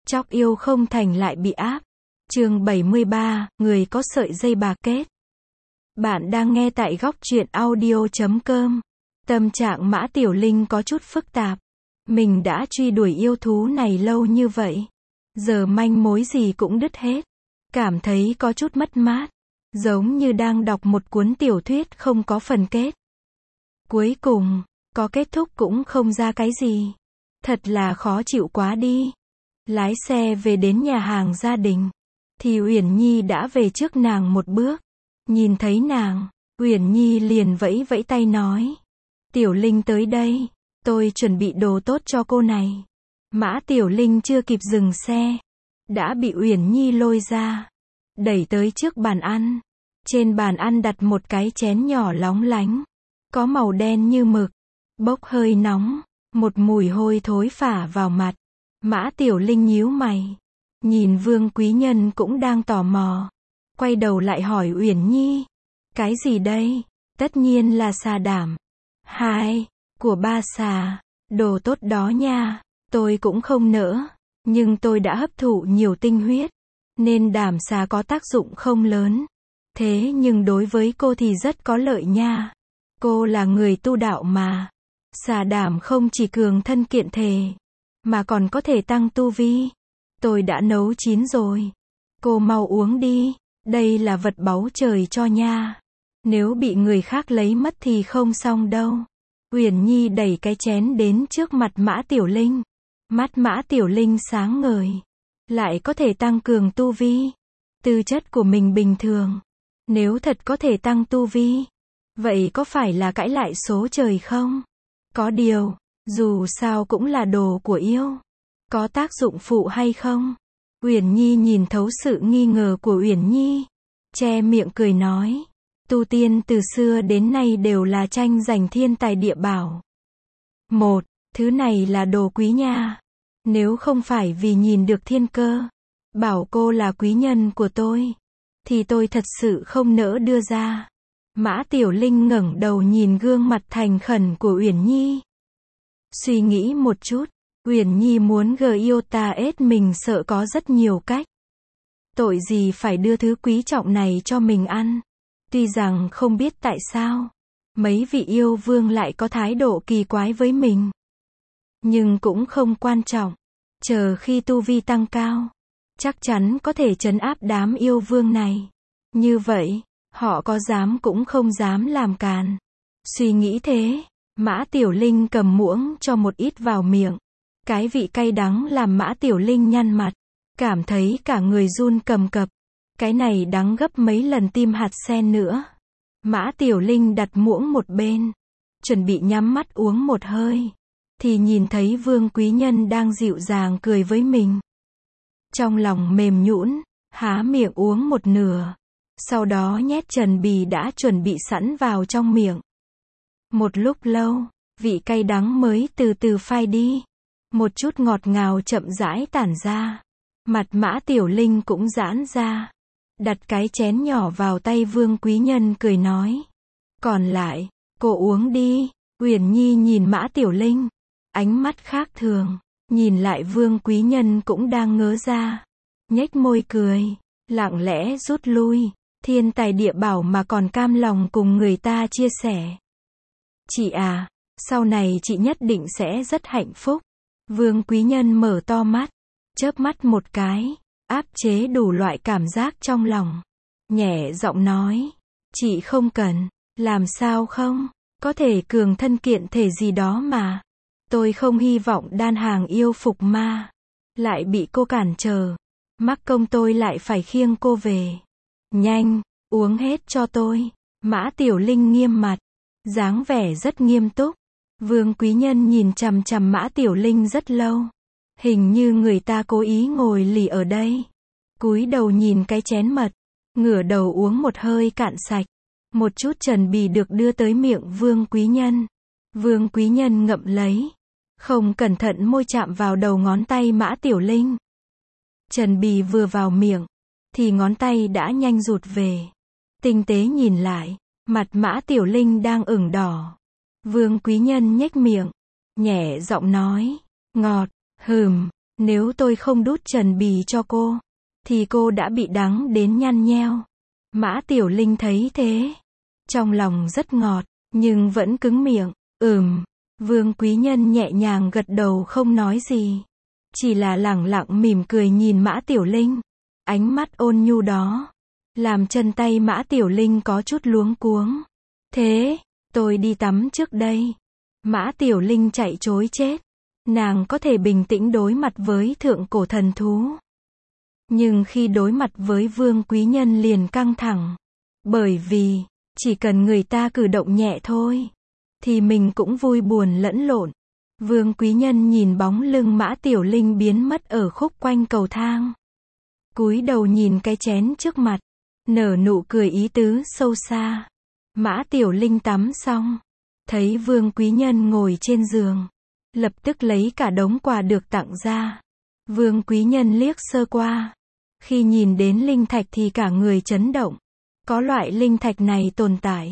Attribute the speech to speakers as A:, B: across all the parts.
A: Chóc yêu không thành lại bị áp. Chương 73, người có sợi dây bạc kết. Bạn đang nghe tại góc truyện audio.com. Tâm trạng Mã Tiểu Linh có chút phức tạp. Mình đã truy đuổi yêu thú này lâu như vậy. Giờ manh mối gì cũng đứt hết. Cảm thấy có chút mất mát. Giống như đang đọc một cuốn tiểu thuyết không có phần kết. Cuối cùng, có kết thúc cũng không ra cái gì. Thật là khó chịu quá đi. Lái xe về đến nhà hàng gia đình. Thì Uyển Nhi đã về trước nàng một bước. Nhìn thấy nàng, Uyển Nhi liền vẫy vẫy tay nói. Tiểu Linh tới đây. Tôi chuẩn bị đồ tốt cho cô này. Mã Tiểu Linh chưa kịp dừng xe. Đã bị Uyển Nhi lôi ra. Đẩy tới trước bàn ăn. Trên bàn ăn đặt một cái chén nhỏ lóng lánh. Có màu đen như mực. Bốc hơi nóng. Một mùi hôi thối phả vào mặt. Mã Tiểu Linh nhíu mày. Nhìn Vương Quý Nhân cũng đang tò mò. Quay đầu lại hỏi Uyển Nhi. Cái gì đây? Tất nhiên là xà đảm. Hai, của ba xà. Đồ tốt đó nha. Tôi cũng không nỡ. Nhưng tôi đã hấp thụ nhiều tinh huyết. Nên đảm xà có tác dụng không lớn. Thế nhưng đối với cô thì rất có lợi nha. Cô là người tu đạo mà. Xà đảm không chỉ cường thân kiện thể. Mà còn có thể tăng tu vi. Tôi đã nấu chín rồi. Cô mau uống đi. Đây là vật báu trời cho nha. Nếu bị người khác lấy mất thì không xong đâu. Uyển Nhi đẩy cái chén đến trước mặt Mã Tiểu Linh. Mắt Mã Tiểu Linh sáng ngời. Lại có thể tăng cường tu vi. Tư chất của mình bình thường. Nếu thật có thể tăng tu vi. Vậy có phải là cãi lại số trời không? Có điều, dù sao cũng là đồ của yêu. Có tác dụng phụ hay không? Uyển Nhi nhìn thấu sự nghi ngờ của Uyển Nhi. Che miệng cười nói. Tu tiên từ xưa đến nay đều là tranh giành thiên tài địa bảo. Một, thứ này là đồ quý nha. Nếu không phải vì nhìn được thiên cơ, bảo cô là quý nhân của tôi, thì tôi thật sự không nỡ đưa ra. Mã Tiểu Linh ngẩng đầu nhìn gương mặt thành khẩn của Uyển Nhi. Suy nghĩ một chút, Uyển Nhi muốn Gyota mình sợ có rất nhiều cách. Tội gì phải đưa thứ quý trọng này cho mình ăn. Tuy rằng không biết tại sao, mấy vị yêu vương lại có thái độ kỳ quái với mình. Nhưng cũng không quan trọng. Chờ khi tu vi tăng cao, chắc chắn có thể trấn áp đám yêu vương này. Như vậy, họ có dám cũng không dám làm càn. Suy nghĩ thế, Mã Tiểu Linh cầm muỗng cho một ít vào miệng. Cái vị cay đắng làm Mã Tiểu Linh nhăn mặt. Cảm thấy cả người run cầm cập. Cái này đắng gấp mấy lần tim hạt sen nữa. Mã Tiểu Linh đặt muỗng một bên. Chuẩn bị nhắm mắt uống một hơi. Thì nhìn thấy Vương Quý Nhân đang dịu dàng cười với mình. Trong lòng mềm nhũn, há miệng uống một nửa. Sau đó nhét trần bì đã chuẩn bị sẵn vào trong miệng. Một lúc lâu, vị cay đắng mới từ từ phai đi. Một chút ngọt ngào chậm rãi tản ra. Mặt Mã Tiểu Linh cũng giãn ra. Đặt cái chén nhỏ vào tay Vương Quý Nhân cười nói. Còn lại, cô uống đi. Uyển Nhi nhìn Mã Tiểu Linh. Ánh mắt khác thường. Nhìn lại Vương Quý Nhân cũng đang ngớ ra. Nhếch môi cười. Lặng lẽ rút lui. Thiên tài địa bảo mà còn cam lòng cùng người ta chia sẻ. Chị à, sau này chị nhất định sẽ rất hạnh phúc. Vương Quý Nhân mở to mắt. Chớp mắt một cái. Áp chế đủ loại cảm giác trong lòng. Nhẹ giọng nói. Chị không cần. Làm sao không? Có thể cường thân kiện thể gì đó mà. Tôi không hy vọng đan hàng yêu phục ma. Lại bị cô cản trở. Mắc công tôi lại phải khiêng cô về. Nhanh, uống hết cho tôi. Mã Tiểu Linh nghiêm mặt. Dáng vẻ rất nghiêm túc. Vương Quý Nhân nhìn chằm chằm Mã Tiểu Linh rất lâu. Hình như người ta cố ý ngồi lì ở đây. Cúi đầu nhìn cái chén mật. Ngửa đầu uống một hơi cạn sạch. Một chút trần bì được đưa tới miệng Vương Quý Nhân. Vương Quý Nhân ngậm lấy. Không cẩn thận môi chạm vào đầu ngón tay Mã Tiểu Linh. Trần bì vừa vào miệng. Thì ngón tay đã nhanh rụt về. Tinh tế nhìn lại. Mặt Mã Tiểu Linh đang ửng đỏ. Vương Quý Nhân nhếch miệng. Nhẹ giọng nói. Ngọt. Nếu tôi không đút trần bì cho cô, thì cô đã bị đắng đến nhăn nheo. Mã Tiểu Linh thấy thế, trong lòng rất ngọt, nhưng vẫn cứng miệng. Vương Quý Nhân nhẹ nhàng gật đầu không nói gì. Chỉ là lẳng lặng mỉm cười nhìn Mã Tiểu Linh. Ánh mắt ôn nhu đó, làm chân tay Mã Tiểu Linh có chút luống cuống. Thế, tôi đi tắm trước đây. Mã Tiểu Linh chạy trối chết. Nàng có thể bình tĩnh đối mặt với thượng cổ thần thú. Nhưng khi đối mặt với Vương Quý Nhân liền căng thẳng. Bởi vì, chỉ cần người ta cử động nhẹ thôi, thì mình cũng vui buồn lẫn lộn. Vương Quý Nhân nhìn bóng lưng Mã Tiểu Linh biến mất ở khúc quanh cầu thang. Cúi đầu nhìn cái chén trước mặt, nở nụ cười ý tứ sâu xa. Mã Tiểu Linh tắm xong, thấy Vương Quý Nhân ngồi trên giường, lập tức lấy cả đống quà được tặng ra. Vương Quý Nhân liếc sơ qua, khi nhìn đến linh thạch thì cả người chấn động. Có loại linh thạch này tồn tại.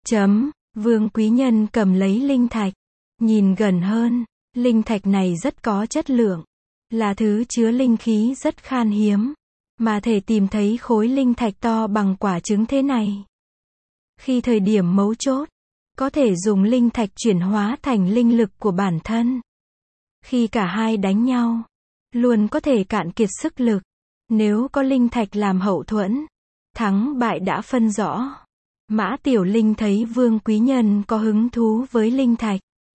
A: Vương Quý Nhân cầm lấy linh thạch, nhìn gần hơn, linh thạch này rất có chất lượng, là thứ chứa linh khí rất khan hiếm, mà thể tìm thấy khối linh thạch to bằng quả trứng thế này. Khi thời điểm mấu chốt, có thể dùng linh thạch chuyển hóa thành linh lực của bản thân. Khi cả hai đánh nhau, luôn có thể cạn kiệt sức lực. Nếu có linh thạch làm hậu thuẫn, thắng bại đã phân rõ. Mã Tiểu Linh thấy Vương Quý Nhân có hứng thú với linh thạch,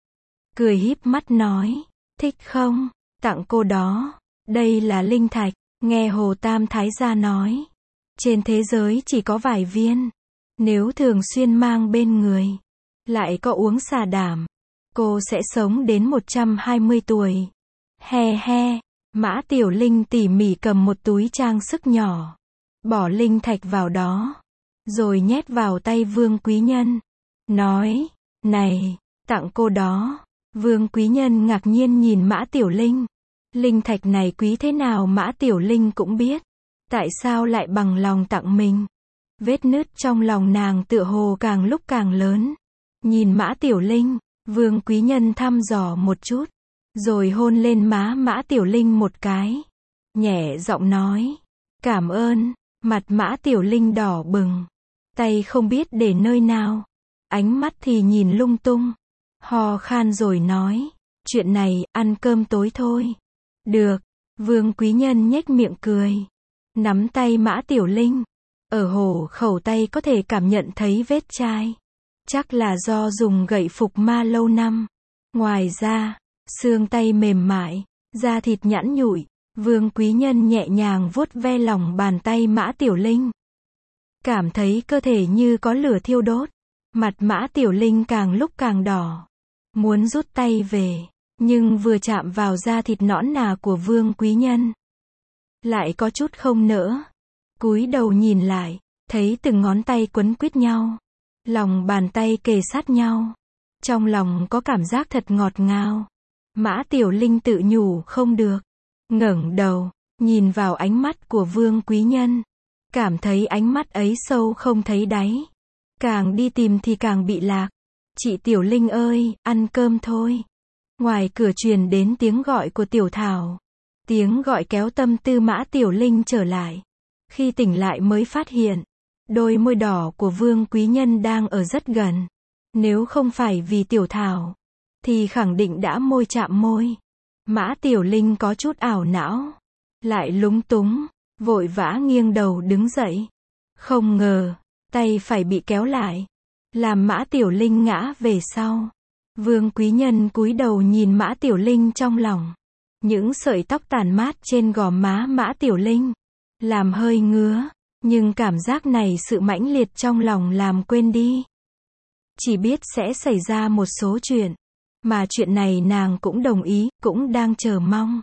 A: cười híp mắt nói, thích không, tặng cô đó. Đây là linh thạch, nghe Hồ Tam Thái gia nói, trên thế giới chỉ có vài viên. Nếu thường xuyên mang bên người, lại có uống xà đảm, cô sẽ sống đến 120 tuổi. He he, Mã Tiểu Linh tỉ mỉ cầm một túi trang sức nhỏ, bỏ linh thạch vào đó, rồi nhét vào tay Vương Quý Nhân. Nói, này, tặng cô đó. Vương Quý Nhân ngạc nhiên nhìn Mã Tiểu Linh. Linh thạch này quý thế nào Mã Tiểu Linh cũng biết. Tại sao lại bằng lòng tặng mình? Vết nứt trong lòng nàng tựa hồ càng lúc càng lớn. Nhìn Mã Tiểu Linh, Vương Quý Nhân thăm dò một chút, rồi hôn lên má Mã Tiểu Linh một cái. Nhẹ giọng nói, cảm ơn. Mặt Mã Tiểu Linh đỏ bừng, tay không biết để nơi nào, ánh mắt thì nhìn lung tung, ho khan rồi nói, chuyện này, ăn cơm tối thôi. Được. Vương Quý Nhân nhếch miệng cười, nắm tay Mã Tiểu Linh. Ở hổ khẩu tay có thể cảm nhận thấy vết chai. Chắc là do dùng gậy phục ma lâu năm. Ngoài ra, xương tay mềm mại, da thịt nhẵn nhụi. Vương Quý Nhân nhẹ nhàng vuốt ve lòng bàn tay Mã Tiểu Linh. Cảm thấy cơ thể như có lửa thiêu đốt. Mặt Mã Tiểu Linh càng lúc càng đỏ. Muốn rút tay về, nhưng vừa chạm vào da thịt nõn nà của Vương Quý Nhân, lại có chút không nỡ. Cúi đầu nhìn lại, thấy từng ngón tay quấn quýt nhau. Lòng bàn tay kề sát nhau. Trong lòng có cảm giác thật ngọt ngào. Mã Tiểu Linh tự nhủ không được. Ngẩng đầu, nhìn vào ánh mắt của Vương Quý Nhân. Cảm thấy ánh mắt ấy sâu không thấy đáy. Càng đi tìm thì càng bị lạc. Chị Tiểu Linh ơi, ăn cơm thôi. Ngoài cửa truyền đến tiếng gọi của Tiểu Thảo. Tiếng gọi kéo tâm tư Mã Tiểu Linh trở lại. Khi tỉnh lại mới phát hiện, đôi môi đỏ của Vương Quý Nhân đang ở rất gần. Nếu không phải vì Tiểu Thảo, thì khẳng định đã môi chạm môi. Mã Tiểu Linh có chút ảo não, lại lúng túng, vội vã nghiêng đầu đứng dậy. Không ngờ, tay phải bị kéo lại, làm Mã Tiểu Linh ngã về sau. Vương Quý Nhân cúi đầu nhìn Mã Tiểu Linh trong lòng. Những sợi tóc tàn mát trên gò má Mã Tiểu Linh, làm hơi ngứa, nhưng cảm giác này sự mãnh liệt trong lòng làm quên đi. Chỉ biết sẽ xảy ra một số chuyện, mà chuyện này nàng cũng đồng ý, cũng đang chờ mong.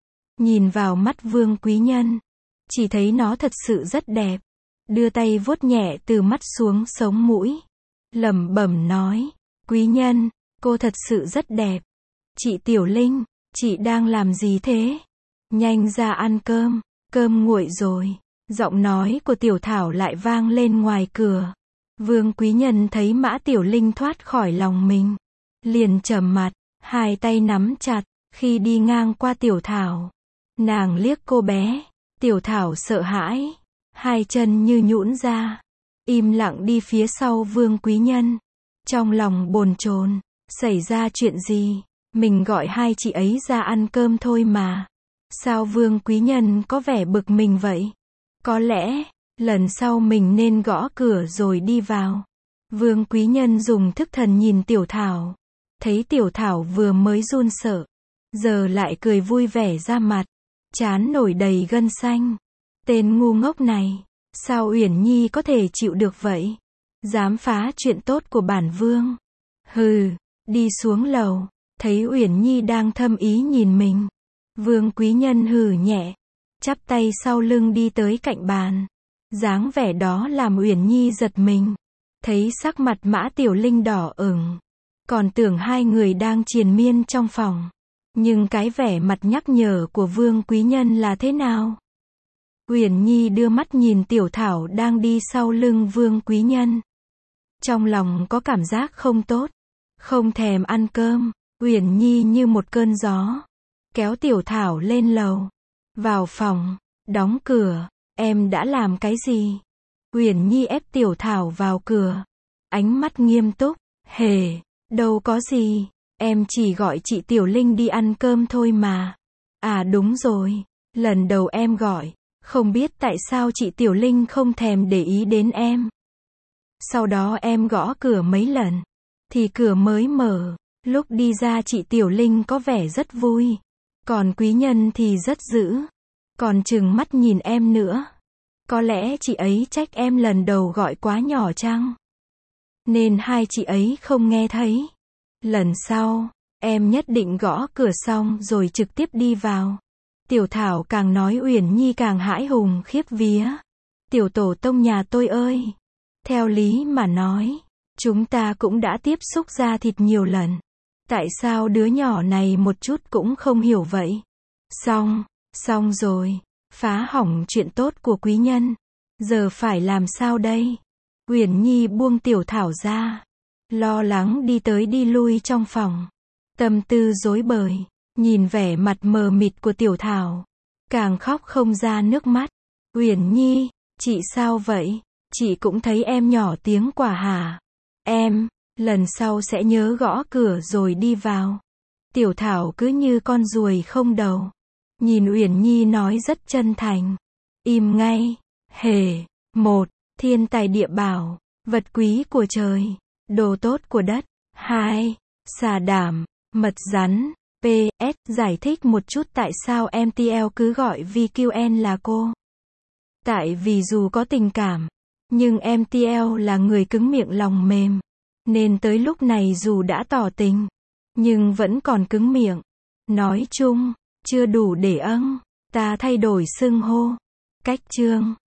A: Nhìn vào mắt Vương Quý Nhân, chỉ thấy nó thật sự rất đẹp. Đưa tay vuốt nhẹ từ mắt xuống sống mũi, lẩm bẩm nói, Quý Nhân, cô thật sự rất đẹp. Chị Tiểu Linh, chị đang làm gì thế? Nhanh ra ăn cơm, cơm nguội rồi. Giọng nói của Tiểu Thảo lại vang lên ngoài cửa. Vương Quý Nhân thấy Mã Tiểu Linh thoát khỏi lòng mình, liền trầm mặt, hai tay nắm chặt. Khi đi ngang qua Tiểu Thảo, Nàng liếc cô bé, Tiểu Thảo sợ hãi, hai chân như nhũn ra, im lặng đi phía sau Vương Quý Nhân. Trong lòng bồn chồn, xảy ra chuyện gì? Mình gọi hai chị ấy ra ăn cơm thôi mà. Sao Vương Quý Nhân có vẻ bực mình vậy? Có lẽ, lần sau mình nên gõ cửa rồi đi vào. Vương Quý Nhân dùng thức thần nhìn Tiểu Thảo. Thấy Tiểu Thảo vừa mới run sợ, giờ lại cười vui vẻ ra mặt. Trán nổi đầy gân xanh. Tên ngu ngốc này, sao Uyển Nhi có thể chịu được vậy? Dám phá chuyện tốt của bản vương. Hừ, đi xuống lầu, thấy Uyển Nhi đang thâm ý nhìn mình. Vương Quý Nhân hừ nhẹ, chắp tay sau lưng đi tới cạnh bàn. Dáng vẻ đó làm Uyển Nhi giật mình. Thấy sắc mặt Mã Tiểu Linh đỏ ửng, còn tưởng hai người đang triền miên trong phòng. Nhưng cái vẻ mặt nhắc nhở của Vương Quý Nhân là thế nào? Uyển Nhi đưa mắt nhìn Tiểu Thảo đang đi sau lưng Vương Quý Nhân. Trong lòng có cảm giác không tốt, không thèm ăn cơm. Uyển Nhi như một cơn gió, kéo Tiểu Thảo lên lầu, vào phòng, đóng cửa. Em đã làm cái gì? Uyển Nhi ép Tiểu Thảo vào cửa, ánh mắt nghiêm túc. Hề, đâu có gì, em chỉ gọi chị Tiểu Linh đi ăn cơm thôi mà. À đúng rồi, lần đầu em gọi, không biết tại sao chị Tiểu Linh không thèm để ý đến em. Sau đó em gõ cửa mấy lần, thì cửa mới mở. Lúc đi ra chị Tiểu Linh có vẻ rất vui, còn Quý Nhân thì rất dữ, còn trừng mắt nhìn em nữa. Có lẽ chị ấy trách em lần đầu gọi quá nhỏ chăng? Nên hai chị ấy không nghe thấy. Lần sau, em nhất định gõ cửa xong rồi trực tiếp đi vào. Tiểu Thảo càng nói Uyển Nhi càng hãi hùng khiếp vía. Tiểu tổ tông nhà tôi ơi! Theo lý mà nói, chúng ta cũng đã tiếp xúc da thịt nhiều lần. Tại sao đứa nhỏ này một chút cũng không hiểu vậy? Xong rồi, phá hỏng chuyện tốt của Quý Nhân. Giờ phải làm sao đây? Uyển Nhi buông Tiểu Thảo ra, lo lắng đi tới đi lui trong phòng. Tâm tư rối bời, nhìn vẻ mặt mờ mịt của Tiểu Thảo, càng khóc không ra nước mắt. Uyển Nhi, chị sao vậy? Chị cũng thấy em nhỏ tiếng quả hả? Em, lần sau sẽ nhớ gõ cửa rồi đi vào. Tiểu Thảo cứ như con ruồi không đầu, nhìn Uyển Nhi nói rất chân thành. Im ngay. Hề, 1. Thiên tài địa bảo, vật quý của trời, đồ tốt của đất. 2. Xà đảm, mật rắn. PS, giải thích một chút tại sao MTL cứ gọi VQN là cô. Tại vì dù có tình cảm, nhưng MTL là người cứng miệng lòng mềm, nên tới lúc này dù đã tỏ tình, nhưng vẫn còn cứng miệng. Nói chung, chưa đủ để ta thay đổi xưng hô. Cách chương